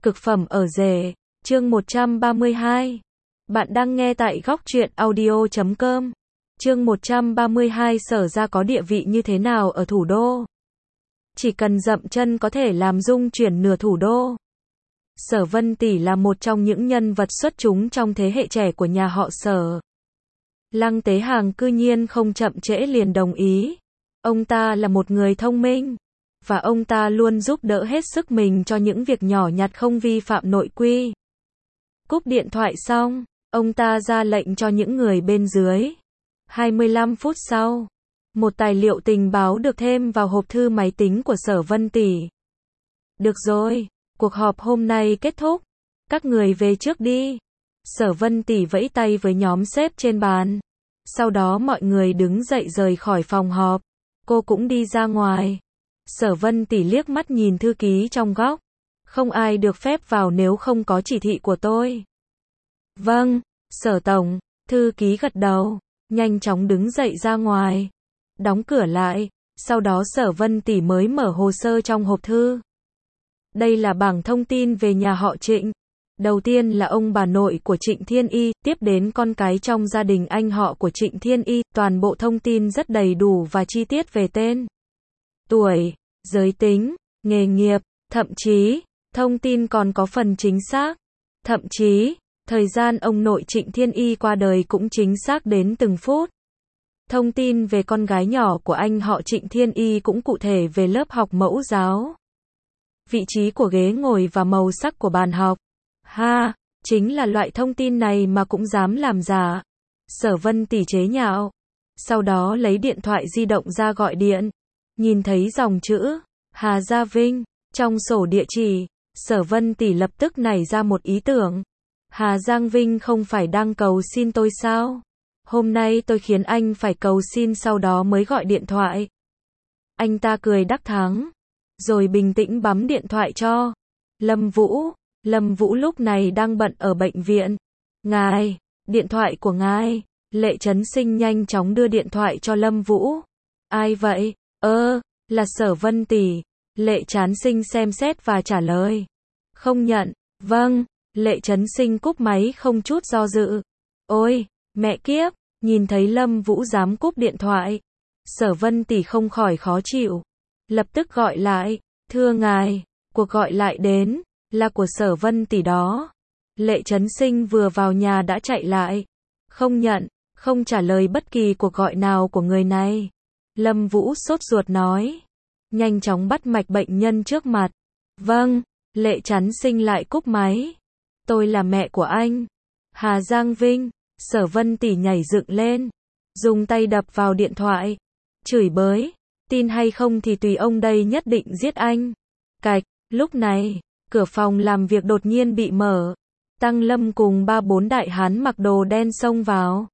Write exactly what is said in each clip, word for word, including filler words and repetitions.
Cực phẩm ở rể, chương một trăm ba mươi hai. Bạn đang nghe tại góc truyện audio chấm com. Chương một trăm ba mươi hai. Sở ra có địa vị như thế nào ở thủ đô? Chỉ cần dậm chân có thể làm rung chuyển nửa thủ đô. Sở Vân Tỷ là một trong những nhân vật xuất chúng trong thế hệ trẻ của nhà họ Sở. Lăng Tế Hàng cư nhiên không chậm trễ liền đồng ý. Ông ta là một người thông minh, và ông ta luôn giúp đỡ hết sức mình cho những việc nhỏ nhặt không vi phạm nội quy. Cúp điện thoại xong, ông ta ra lệnh cho những người bên dưới. hai mươi lăm phút sau, một tài liệu tình báo được thêm vào hộp thư máy tính của Sở Vân Tỷ. Được rồi, cuộc họp hôm nay kết thúc. Các người về trước đi. Sở Vân Tỷ vẫy tay với nhóm sếp trên bàn. Sau đó mọi người đứng dậy rời khỏi phòng họp. Cô cũng đi ra ngoài. Sở Vân Tỷ liếc mắt nhìn thư ký trong góc. Không ai được phép vào nếu không có chỉ thị của tôi. Vâng, Sở Tổng. Thư ký gật đầu, nhanh chóng đứng dậy ra ngoài. Đóng cửa lại. Sau đó Sở Vân Tỷ mới mở hồ sơ trong hộp thư. Đây là bảng thông tin về nhà họ Trịnh. Đầu tiên là ông bà nội của Trịnh Thiên Y, tiếp đến con cái trong gia đình anh họ của Trịnh Thiên Y, toàn bộ thông tin rất đầy đủ và chi tiết về tên, tuổi, giới tính, nghề nghiệp, thậm chí, thông tin còn có phần chính xác. Thậm chí, thời gian ông nội Trịnh Thiên Y qua đời cũng chính xác đến từng phút. Thông tin về con gái nhỏ của anh họ Trịnh Thiên Y cũng cụ thể về lớp học mẫu giáo, vị trí của ghế ngồi và màu sắc của bàn học. Ha, chính là loại thông tin này mà cũng dám làm giả. Sở Vân Tỷ chế nhạo. Sau đó lấy điện thoại di động ra gọi điện. Nhìn thấy dòng chữ Hà Gia Vinh trong sổ địa chỉ, Sở Vân Tỷ lập tức nảy ra một ý tưởng. Hà Giang Vinh không phải đang cầu xin tôi sao? Hôm nay tôi khiến anh phải cầu xin sau đó mới gọi điện thoại. Anh ta cười đắc thắng, rồi bình tĩnh bấm điện thoại cho Lâm Vũ. Lâm Vũ lúc này đang bận ở bệnh viện. Ngài, điện thoại của ngài. Lệ Chấn Sinh nhanh chóng đưa điện thoại cho Lâm Vũ. Ai vậy? Ơ, là Sở Vân Tỷ. Lệ Chán Sinh xem xét và trả lời. Không nhận. Vâng. Lệ Chấn Sinh cúp máy không chút do dự. Ôi, mẹ kiếp, nhìn thấy Lâm Vũ dám cúp điện thoại. Sở Vân Tỷ không khỏi khó chịu. Lập tức gọi lại. Thưa ngài, cuộc gọi lại đến là của Sở Vân Tỷ đó. Lệ Chấn Sinh vừa vào nhà đã chạy lại. Không nhận, không trả lời bất kỳ cuộc gọi nào của người này. Lâm Vũ sốt ruột nói. Nhanh chóng bắt mạch bệnh nhân trước mặt. Vâng, Lệ Chấn Sinh lại cúp máy. Tôi là mẹ của anh. Hà Giang Vinh. Sở Vân Tỷ nhảy dựng lên, dùng tay đập vào điện thoại, chửi bới. Tin hay không thì tùy ông đây, nhất định giết anh. Cạch, lúc này, cửa phòng làm việc đột nhiên bị mở. Tăng Lâm cùng ba bốn đại hán mặc đồ đen xông vào.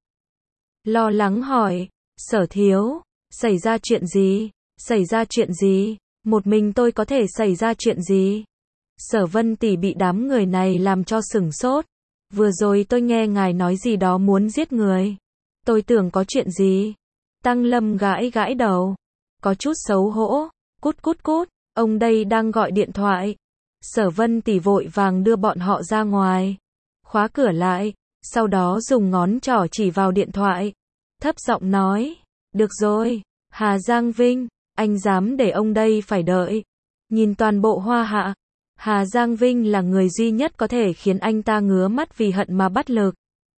Lo lắng hỏi, Sở thiếu, xảy ra chuyện gì? Xảy ra chuyện gì? Một mình tôi có thể xảy ra chuyện gì? Sở Vân Tỷ bị đám người này làm cho sửng sốt. Vừa rồi tôi nghe ngài nói gì đó muốn giết người. Tôi tưởng có chuyện gì? Tăng Lâm gãi gãi đầu, có chút xấu hổ. Cút cút cút, ông đây đang gọi điện thoại. Sở Vân Tỷ vội vàng đưa bọn họ ra ngoài, khóa cửa lại, sau đó dùng ngón trỏ chỉ vào điện thoại, thấp giọng nói, được rồi, Hà Giang Vinh, anh dám để ông đây phải đợi. Nhìn toàn bộ Hoa Hạ, Hà Giang Vinh là người duy nhất có thể khiến anh ta ngứa mắt vì hận mà bắt lực.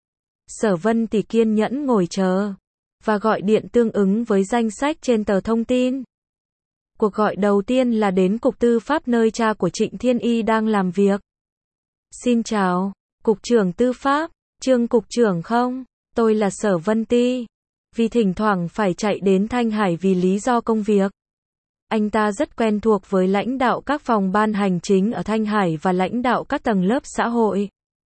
Sở Vân Tỷ kiên nhẫn ngồi chờ, và gọi điện tương ứng với danh sách trên tờ thông tin. Cuộc gọi đầu tiên là đến Cục Tư pháp nơi cha của Trịnh Thiên Y đang làm việc. Xin chào, Cục trưởng Tư pháp, Trương Cục trưởng không? Tôi là Sở Vân Tỷ. Vì thỉnh thoảng phải chạy đến Thanh Hải vì lý do công việc. Anh ta rất quen thuộc với lãnh đạo các phòng ban hành chính ở Thanh Hải và lãnh đạo các tầng lớp xã hội.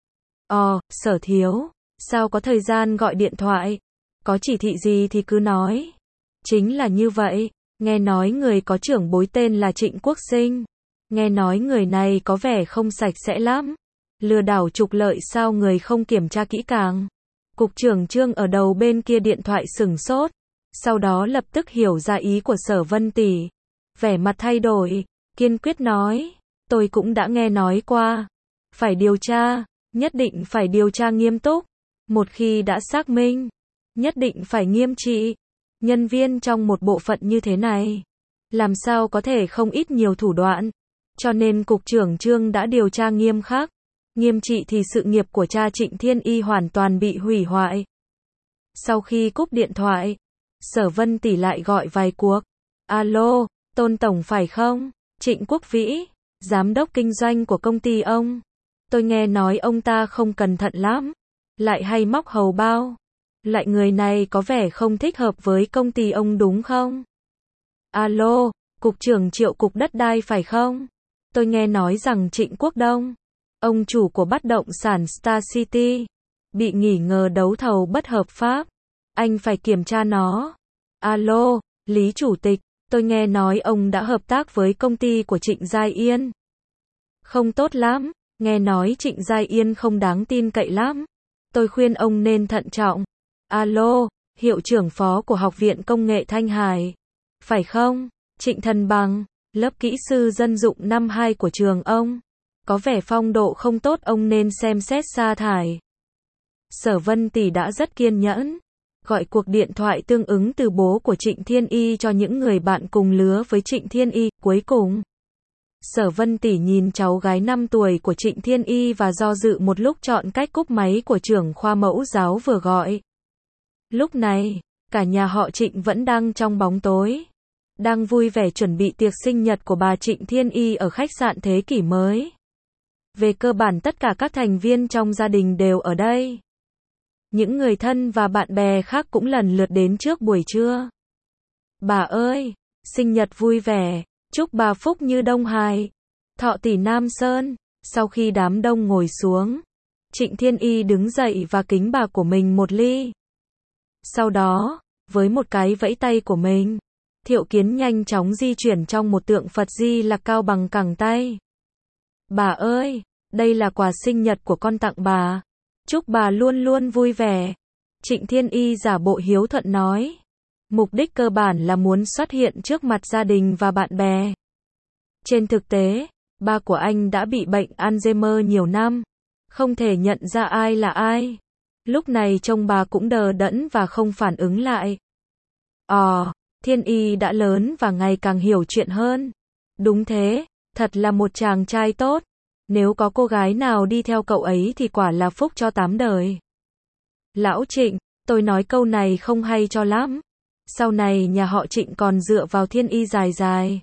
Ồ, Sở thiếu, sao có thời gian gọi điện thoại? Có chỉ thị gì thì cứ nói. Chính là như vậy. Nghe nói người có trưởng bối tên là Trịnh Quốc Sinh. Nghe nói người này có vẻ không sạch sẽ lắm. Lừa đảo trục lợi sao người không kiểm tra kỹ càng. Cục trưởng Trương ở đầu bên kia điện thoại sửng sốt. Sau đó lập tức hiểu ra ý của Sở Vân Tỷ. Vẻ mặt thay đổi, kiên quyết nói. Tôi cũng đã nghe nói qua. Phải điều tra, nhất định phải điều tra nghiêm túc. Một khi đã xác minh, nhất định phải nghiêm trị. Nhân viên trong một bộ phận như thế này, làm sao có thể không ít nhiều thủ đoạn. Cho nên Cục trưởng Trương đã điều tra nghiêm khắc, nghiêm trị thì sự nghiệp của cha Trịnh Thiên Y hoàn toàn bị hủy hoại. Sau khi cúp điện thoại, Sở Vân Tỷ lại gọi vài cuộc. Alo, Tôn Tổng phải không? Trịnh Quốc Vĩ, giám đốc kinh doanh của công ty ông. Tôi nghe nói ông ta không cẩn thận lắm, lại hay móc hầu bao. Lại người này có vẻ không thích hợp với công ty ông đúng không? Alo, Cục trưởng Triệu Cục Đất đai phải không? Tôi nghe nói rằng Trịnh Quốc Đông, ông chủ của bất động sản Star City, bị nghi ngờ đấu thầu bất hợp pháp. Anh phải kiểm tra nó. Alo, Lý Chủ tịch, tôi nghe nói ông đã hợp tác với công ty của Trịnh Giai Yên. Không tốt lắm, nghe nói Trịnh Giai Yên không đáng tin cậy lắm. Tôi khuyên ông nên thận trọng. Alo, hiệu trưởng phó của Học viện Công nghệ Thanh Hải. Phải không? Trịnh Thần Bằng, lớp kỹ sư dân dụng năm hai của trường ông. Có vẻ phong độ không tốt, ông nên xem xét sa thải. Sở Vân Tỷ đã rất kiên nhẫn, gọi cuộc điện thoại tương ứng từ bố của Trịnh Thiên Y cho những người bạn cùng lứa với Trịnh Thiên Y. Cuối cùng, Sở Vân Tỷ nhìn cháu gái năm tuổi của Trịnh Thiên Y và do dự một lúc chọn cách cúp máy của trưởng khoa mẫu giáo vừa gọi. Lúc này, cả nhà họ Trịnh vẫn đang trong bóng tối, đang vui vẻ chuẩn bị tiệc sinh nhật của bà Trịnh Thiên Y ở khách sạn Thế Kỷ mới. Về cơ bản tất cả các thành viên trong gia đình đều ở đây. Những người thân và bạn bè khác cũng lần lượt đến trước buổi trưa. Bà ơi, sinh nhật vui vẻ, chúc bà phúc như Đông Hải, thọ tỷ Nam Sơn. Sau khi đám đông ngồi xuống, Trịnh Thiên Y đứng dậy và kính bà của mình một ly. Sau đó, với một cái vẫy tay của mình, Thiệu Kiến nhanh chóng di chuyển trong một tượng Phật Di Lặc cao bằng cẳng tay. Bà ơi, đây là quà sinh nhật của con tặng bà. Chúc bà luôn luôn vui vẻ. Trịnh Thiên Y giả bộ hiếu thuận nói. Mục đích cơ bản là muốn xuất hiện trước mặt gia đình và bạn bè. Trên thực tế, ba của anh đã bị bệnh Alzheimer nhiều năm, không thể nhận ra ai là ai. Lúc này trông bà cũng đờ đẫn và không phản ứng lại. Ồ, Thiên Y đã lớn và ngày càng hiểu chuyện hơn. Đúng thế, thật là một chàng trai tốt. Nếu có cô gái nào đi theo cậu ấy thì quả là phúc cho tám đời. Lão Trịnh, tôi nói câu này không hay cho lắm. Sau này nhà họ Trịnh còn dựa vào Thiên Y dài dài.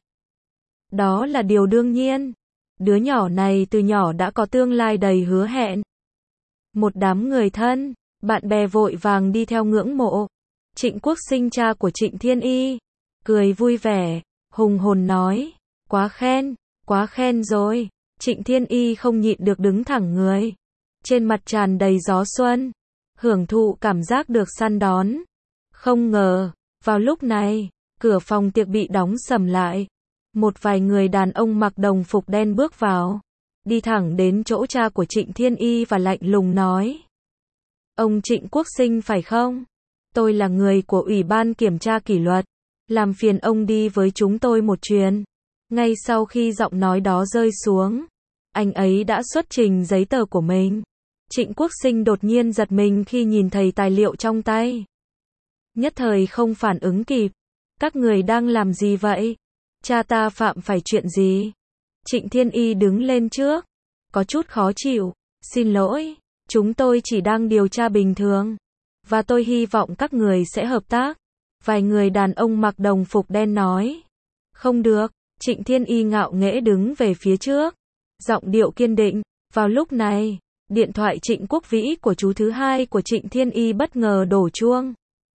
Đó là điều đương nhiên. Đứa nhỏ này từ nhỏ đã có tương lai đầy hứa hẹn. Một đám người thân, bạn bè vội vàng đi theo ngưỡng mộ. Trịnh Quốc Sinh cha của Trịnh Thiên Y, cười vui vẻ, hùng hồn nói, quá khen, quá khen rồi. Trịnh Thiên Y không nhịn được đứng thẳng người, trên mặt tràn đầy gió xuân, hưởng thụ cảm giác được săn đón. Không ngờ, vào lúc này, cửa phòng tiệc bị đóng sầm lại. Một vài người đàn ông mặc đồng phục đen bước vào, đi thẳng đến chỗ cha của Trịnh Thiên Y và lạnh lùng nói. Ông Trịnh Quốc Sinh phải không? Tôi là người của Ủy ban Kiểm tra Kỷ luật, làm phiền ông đi với chúng tôi một chuyến. Ngay sau khi giọng nói đó rơi xuống, anh ấy đã xuất trình giấy tờ của mình. Trịnh Quốc Sinh đột nhiên giật mình khi nhìn thấy tài liệu trong tay. Nhất thời không phản ứng kịp. Các người đang làm gì vậy? Cha ta phạm phải chuyện gì? Trịnh Thiên Y đứng lên trước, có chút khó chịu. Xin lỗi, chúng tôi chỉ đang điều tra bình thường, và tôi hy vọng các người sẽ hợp tác. Vài người đàn ông mặc đồng phục đen nói. Không được, Trịnh Thiên Y ngạo nghễ đứng về phía trước, giọng điệu kiên định. Vào lúc này, điện thoại Trịnh Quốc Vĩ của chú thứ hai của Trịnh Thiên Y bất ngờ đổ chuông.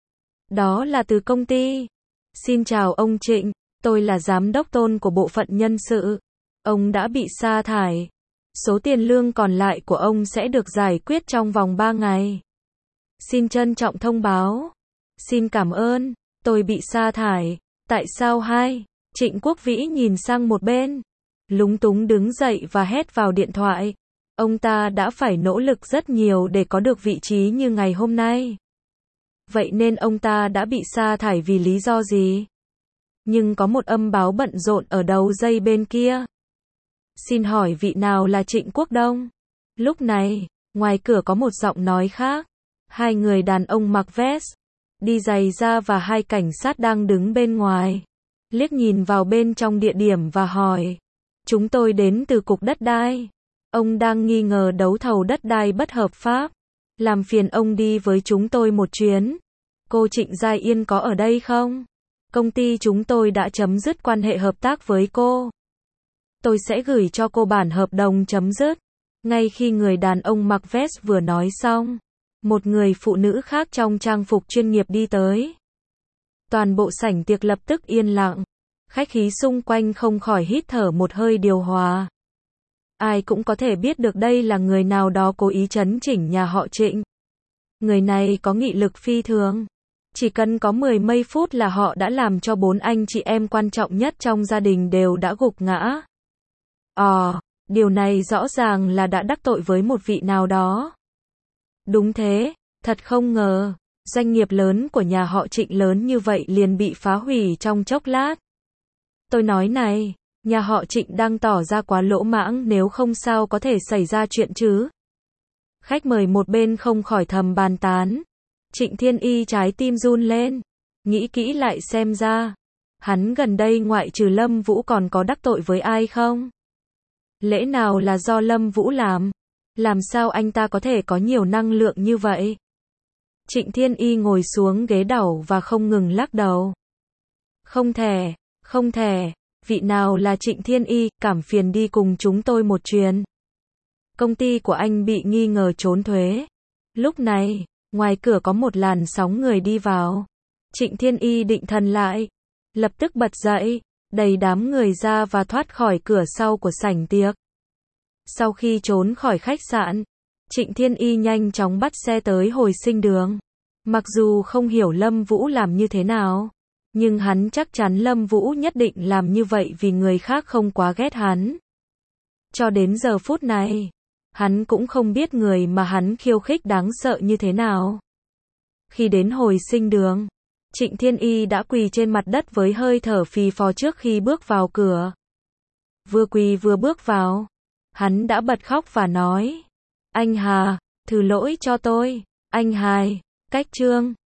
Đó là từ công ty. Xin chào ông Trịnh, tôi là giám đốc Tôn của bộ phận nhân sự. Ông đã bị sa thải. Số tiền lương còn lại của ông sẽ được giải quyết trong vòng ba ngày. Xin trân trọng thông báo. Xin cảm ơn, tôi bị sa thải. Tại sao hai? Trịnh Quốc Vĩ nhìn sang một bên, lúng túng đứng dậy và hét vào điện thoại. Ông ta đã phải nỗ lực rất nhiều để có được vị trí như ngày hôm nay. Vậy nên ông ta đã bị sa thải vì lý do gì? Nhưng có một âm báo bận rộn ở đầu dây bên kia. Xin hỏi vị nào là Trịnh Quốc Đông? Lúc này, ngoài cửa có một giọng nói khác. Hai người đàn ông mặc vest, đi giày da và hai cảnh sát đang đứng bên ngoài. Liếc nhìn vào bên trong địa điểm và hỏi. Chúng tôi đến từ Cục Đất đai. Ông đang nghi ngờ đấu thầu đất đai bất hợp pháp. Làm phiền ông đi với chúng tôi một chuyến. Cô Trịnh Giai Yên có ở đây không? Công ty chúng tôi đã chấm dứt quan hệ hợp tác với cô. Tôi sẽ gửi cho cô bản hợp đồng chấm dứt. Ngay khi người đàn ông mặc vest vừa nói xong, một người phụ nữ khác trong trang phục chuyên nghiệp đi tới. Toàn bộ sảnh tiệc lập tức yên lặng. Khách khí xung quanh không khỏi hít thở một hơi điều hòa. Ai cũng có thể biết được đây là người nào đó cố ý chấn chỉnh nhà họ Trịnh. Người này có nghị lực phi thường. Chỉ cần có mười mấy phút là họ đã làm cho bốn anh chị em quan trọng nhất trong gia đình đều đã gục ngã. Ờ, điều này rõ ràng là đã đắc tội với một vị nào đó. Đúng thế, thật không ngờ, doanh nghiệp lớn của nhà họ Trịnh lớn như vậy liền bị phá hủy trong chốc lát. Tôi nói này, nhà họ Trịnh đang tỏ ra quá lỗ mãng, nếu không sao có thể xảy ra chuyện chứ. Khách mời một bên không khỏi thầm bàn tán. Trịnh Thiên Y trái tim run lên. Nghĩ kỹ lại xem ra. Hắn gần đây ngoại trừ Lâm Vũ còn có đắc tội với ai không? Lẽ nào là do Lâm Vũ làm? Làm sao anh ta có thể có nhiều năng lượng như vậy? Trịnh Thiên Y ngồi xuống ghế đầu và không ngừng lắc đầu. Không thể, không thể. Vị nào là Trịnh Thiên Y, cảm phiền đi cùng chúng tôi một chuyến. Công ty của anh bị nghi ngờ trốn thuế. Lúc này, ngoài cửa có một làn sóng người đi vào. Trịnh Thiên Y định thần lại. Lập tức bật dậy, đẩy đám người ra và thoát khỏi cửa sau của sảnh tiệc. Sau khi trốn khỏi khách sạn, Trịnh Thiên Y nhanh chóng bắt xe tới hồi sinh đường. Mặc dù không hiểu Lâm Vũ làm như thế nào, nhưng hắn chắc chắn Lâm Vũ nhất định làm như vậy vì người khác không quá ghét hắn. Cho đến giờ phút này, hắn cũng không biết người mà hắn khiêu khích đáng sợ như thế nào. Khi đến hồi sinh đường, Trịnh Thiên Y đã quỳ trên mặt đất với hơi thở phì phò trước khi bước vào cửa. Vừa quỳ vừa bước vào, hắn đã bật khóc và nói. Anh Hà, thứ lỗi cho tôi. Anh Hai, cách trương.